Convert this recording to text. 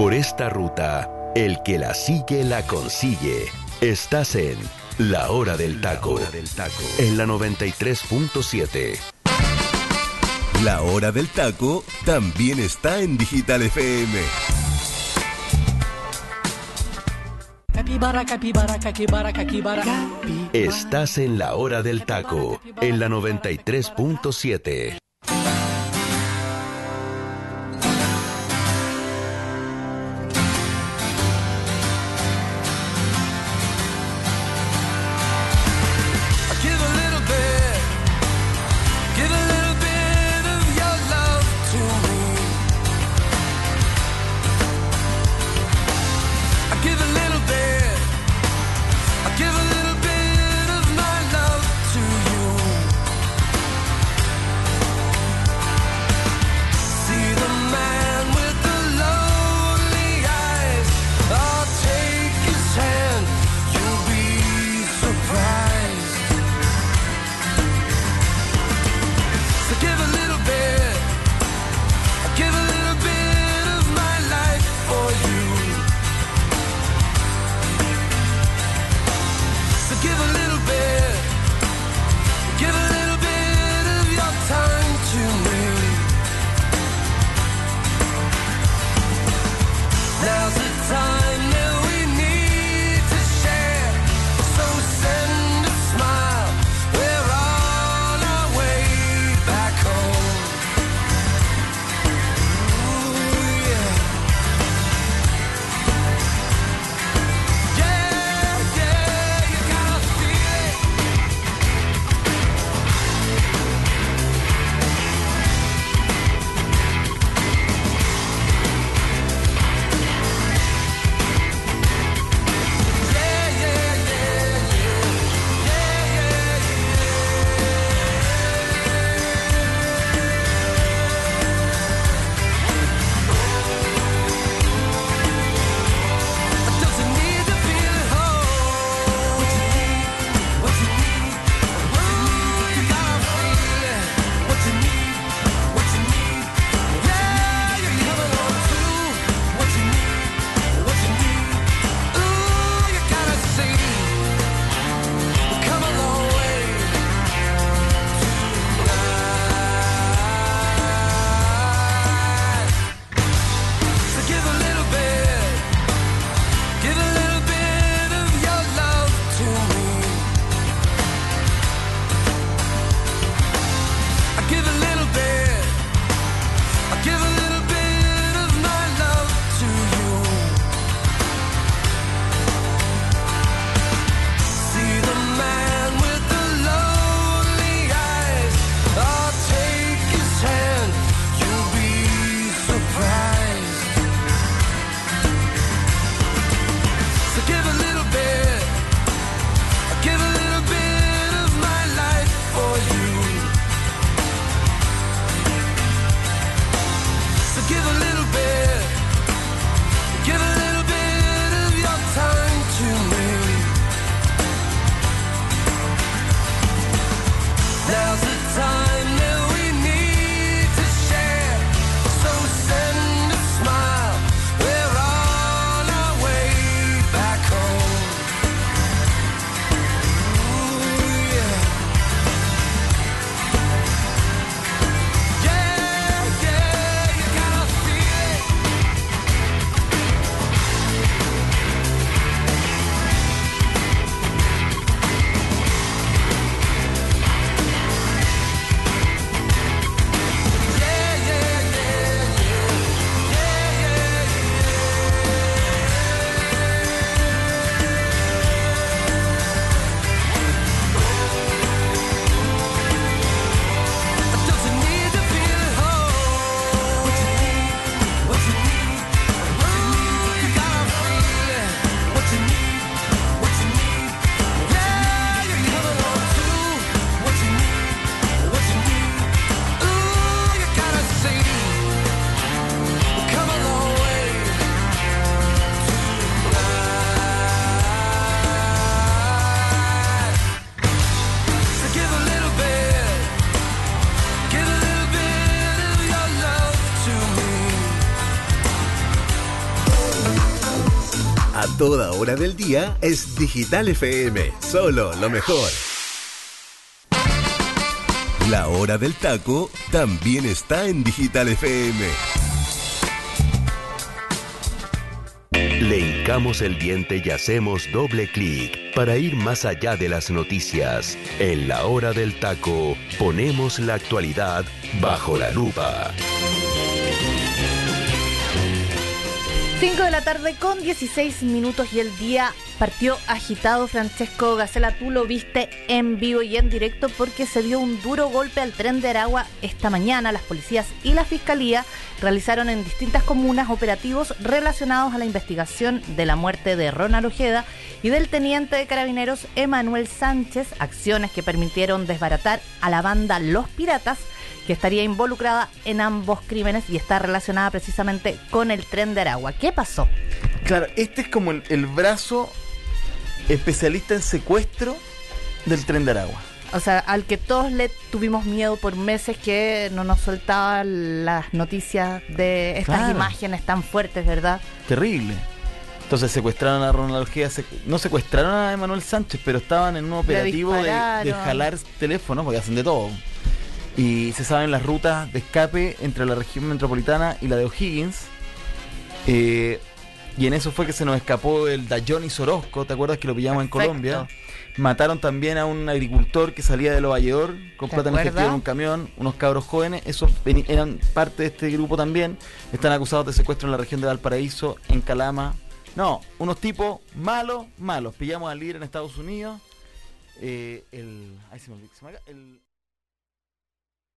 Por esta ruta, el que la sigue la consigue. Estás en La Hora del Taco, en la 93.7. La Hora del Taco también está en Digital FM. Capibara, capibara, capibara, capibara. Estás en La Hora del Taco, en la 93.7. toda hora del día es Digital FM, solo lo mejor. La hora del taco también está en Digital FM. Le hincamos el diente y hacemos doble clic para ir más allá de las noticias. En la hora del taco ponemos la actualidad bajo la lupa. 5 de la tarde con 16 minutos y el día partió agitado. Francesco Gacela, tú lo viste en vivo y en directo porque se dio un duro golpe al tren de Aragua esta mañana. Las policías y la fiscalía realizaron en distintas comunas operativos relacionados a la investigación de la muerte de Ronald Ojeda y del teniente de carabineros Emanuel Sánchez, acciones que permitieron desbaratar a la banda Los Piratas, que estaría involucrada en ambos crímenes y está relacionada precisamente con el tren de Aragua. ¿Qué pasó? Claro, este es como el brazo especialista en secuestro del tren de Aragua. O sea, al que todos le tuvimos miedo por meses, que no nos soltaba las noticias de estas imágenes tan fuertes, ¿verdad? Terrible. Entonces secuestraron a Ronald Ojeda, no secuestraron a Emanuel Sánchez, pero estaban en un operativo de jalar teléfonos, porque hacen de todo. Y se saben las rutas de escape entre la región metropolitana y la de O'Higgins. Y en eso fue que se nos escapó el Dayonis Orozco, ¿te acuerdas que lo pillamos en Colombia? Mataron también a un agricultor que salía de Lo Valledor con plata en efectivo en un camión, unos cabros jóvenes, esos eran parte de este grupo también. Están acusados de secuestro en la región de Valparaíso, en Calama. No, unos tipos malos. Pillamos al líder en Estados Unidos. Ahí se me olvidó,